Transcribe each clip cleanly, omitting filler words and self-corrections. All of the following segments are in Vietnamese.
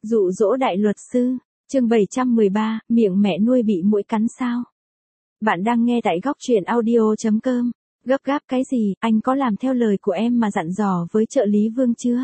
Dụ dỗ đại luật sư, chương 713, miệng mẹ nuôi bị muỗi cắn sao? Bạn đang nghe tại góc truyện audio.com. Gấp gáp cái gì, anh có làm theo lời của em mà dặn dò với trợ lý Vương chưa?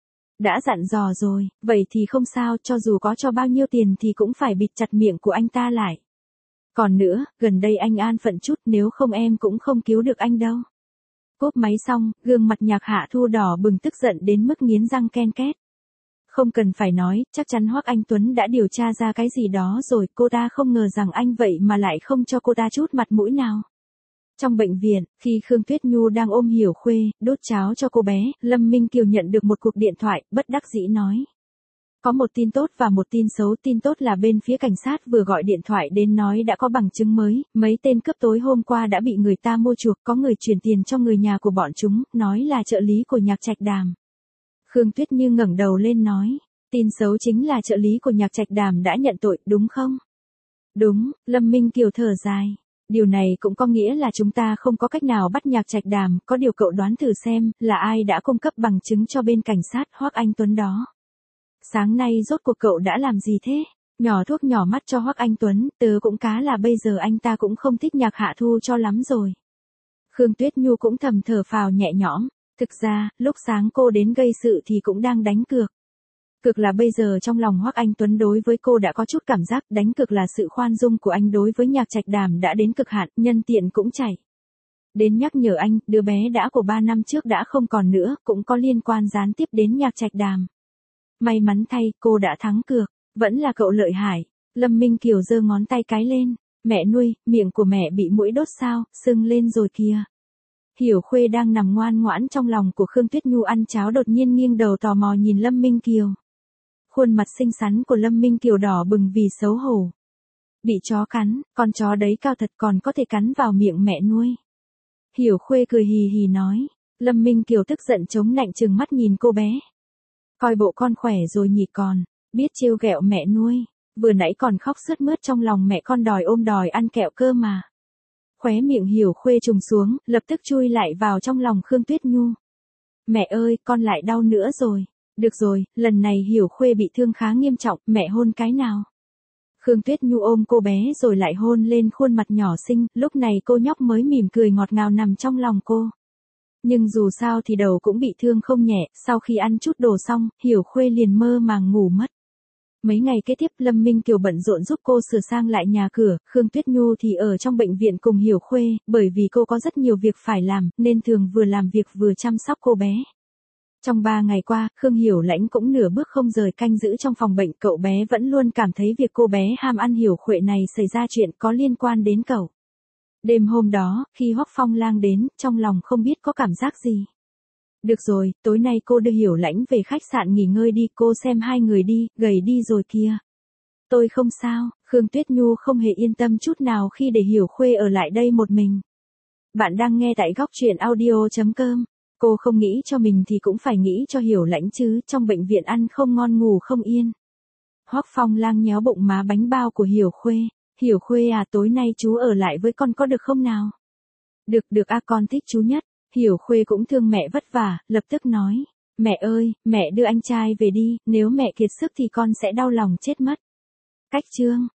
Đã dặn dò rồi, vậy thì không sao, cho dù có cho bao nhiêu tiền thì cũng phải bịt chặt miệng của anh ta lại. Còn nữa, gần đây anh an phận chút, nếu không em cũng không cứu được anh đâu. Cốp máy xong, gương mặt Nhạc Hạ Thu đỏ bừng tức giận đến mức nghiến răng ken két. Không cần phải nói, chắc chắn Hoắc Anh Tuấn đã điều tra ra cái gì đó rồi, cô ta không ngờ rằng anh vậy mà lại không cho cô ta chút mặt mũi nào. Trong bệnh viện, khi Khương Tuyết Nhu đang ôm Hiểu Khuê, đốt cháo cho cô bé, Lâm Minh Kiều nhận được một cuộc điện thoại, bất đắc dĩ nói. Có một tin tốt và một tin xấu, tin tốt là bên phía cảnh sát vừa gọi điện thoại đến nói đã có bằng chứng mới, mấy tên cướp tối hôm qua đã bị người ta mua chuộc, có người chuyển tiền cho người nhà của bọn chúng, nói là trợ lý của Nhạc Trạch Đàm. Khương Tuyết Như ngẩng đầu lên nói, tin xấu chính là trợ lý của Nhạc Trạch Đàm đã nhận tội, đúng không? Đúng, Lâm Minh Kiều thở dài. Điều này cũng có nghĩa là chúng ta không có cách nào bắt Nhạc Trạch Đàm, có điều cậu đoán thử xem, là ai đã cung cấp bằng chứng cho bên cảnh sát Hoắc Anh Tuấn đó. Sáng nay rốt cuộc cậu đã làm gì thế? Nhỏ thuốc nhỏ mắt cho Hoắc Anh Tuấn, tớ cũng cá là bây giờ anh ta cũng không thích Nhạc Hạ Thu cho lắm rồi. Khương Tuyết Nhu cũng thầm thở phào nhẹ nhõm. Thực ra, lúc sáng cô đến gây sự thì cũng đang đánh cược. Cược là bây giờ trong lòng Hoắc Anh Tuấn đối với cô đã có chút cảm giác, đánh cược là sự khoan dung của anh đối với Nhạc Trạch Đàm đã đến cực hạn, nhân tiện cũng chảy. Đến nhắc nhở anh, đứa bé đã của 3 năm trước đã không còn nữa, cũng có liên quan gián tiếp đến Nhạc Trạch Đàm. May mắn thay, cô đã thắng cược, vẫn là cậu lợi hại. Lâm Minh Kiều giơ ngón tay cái lên, mẹ nuôi, miệng của mẹ bị muỗi đốt sao, sưng lên rồi kìa. Hiểu Khuê đang nằm ngoan ngoãn trong lòng của Khương Tuyết Nhu ăn cháo đột nhiên nghiêng đầu tò mò nhìn Lâm Minh Kiều. Khuôn mặt xinh xắn của Lâm Minh Kiều đỏ bừng vì xấu hổ. Bị chó cắn, con chó đấy cao thật còn có thể cắn vào miệng mẹ nuôi. Hiểu Khuê cười hì hì nói. Lâm Minh Kiều tức giận chống nạnh trừng mắt nhìn cô bé. Coi bộ con khỏe rồi nhỉ còn, biết trêu ghẹo mẹ nuôi, vừa nãy còn khóc sướt mướt trong lòng mẹ con đòi ôm đòi ăn kẹo cơ mà. Khóe miệng Hiểu Khuê trùng xuống, lập tức chui lại vào trong lòng Khương Tuyết Nhu. Mẹ ơi, con lại đau nữa rồi. Được rồi, lần này Hiểu Khuê bị thương khá nghiêm trọng, mẹ hôn cái nào. Khương Tuyết Nhu ôm cô bé rồi lại hôn lên khuôn mặt nhỏ xinh, lúc này cô nhóc mới mỉm cười ngọt ngào nằm trong lòng cô. Nhưng dù sao thì đầu cũng bị thương không nhẹ, sau khi ăn chút đồ xong, Hiểu Khuê liền mơ màng ngủ mất. Mấy ngày kế tiếp Lâm Minh Kiều bận rộn giúp cô sửa sang lại nhà cửa, Khương Tuyết Nhu thì ở trong bệnh viện cùng Hiểu Khuê, bởi vì cô có rất nhiều việc phải làm, nên thường vừa làm việc vừa chăm sóc cô bé. Trong 3 ngày qua, Khương Hiểu Lãnh cũng nửa bước không rời canh giữ trong phòng bệnh, cậu bé vẫn luôn cảm thấy việc cô bé ham ăn Hiểu Khuê này xảy ra chuyện có liên quan đến cậu. Đêm hôm đó, khi Hoắc Phong Lang đến, trong lòng không biết có cảm giác gì. Được rồi, tối nay cô đưa Hiểu Lãnh về khách sạn nghỉ ngơi đi, cô xem hai người đi, gầy đi rồi kìa. Tôi không sao, Khương Tuyết Nhu không hề yên tâm chút nào khi để Hiểu Khuê ở lại đây một mình. Bạn đang nghe tại góc truyện audio.com. Cô không nghĩ cho mình thì cũng phải nghĩ cho Hiểu Lãnh chứ, trong bệnh viện ăn không ngon ngủ không yên. Hoắc Phong Lang nhéo bụng má bánh bao của Hiểu Khuê. Hiểu Khuê à, tối nay chú ở lại với con có được không nào? Được à, con thích chú nhất. Hiểu Khuê cũng thương mẹ vất vả, lập tức nói. Mẹ ơi, mẹ đưa anh trai về đi, nếu mẹ kiệt sức thì con sẽ đau lòng chết mất. Cách chương.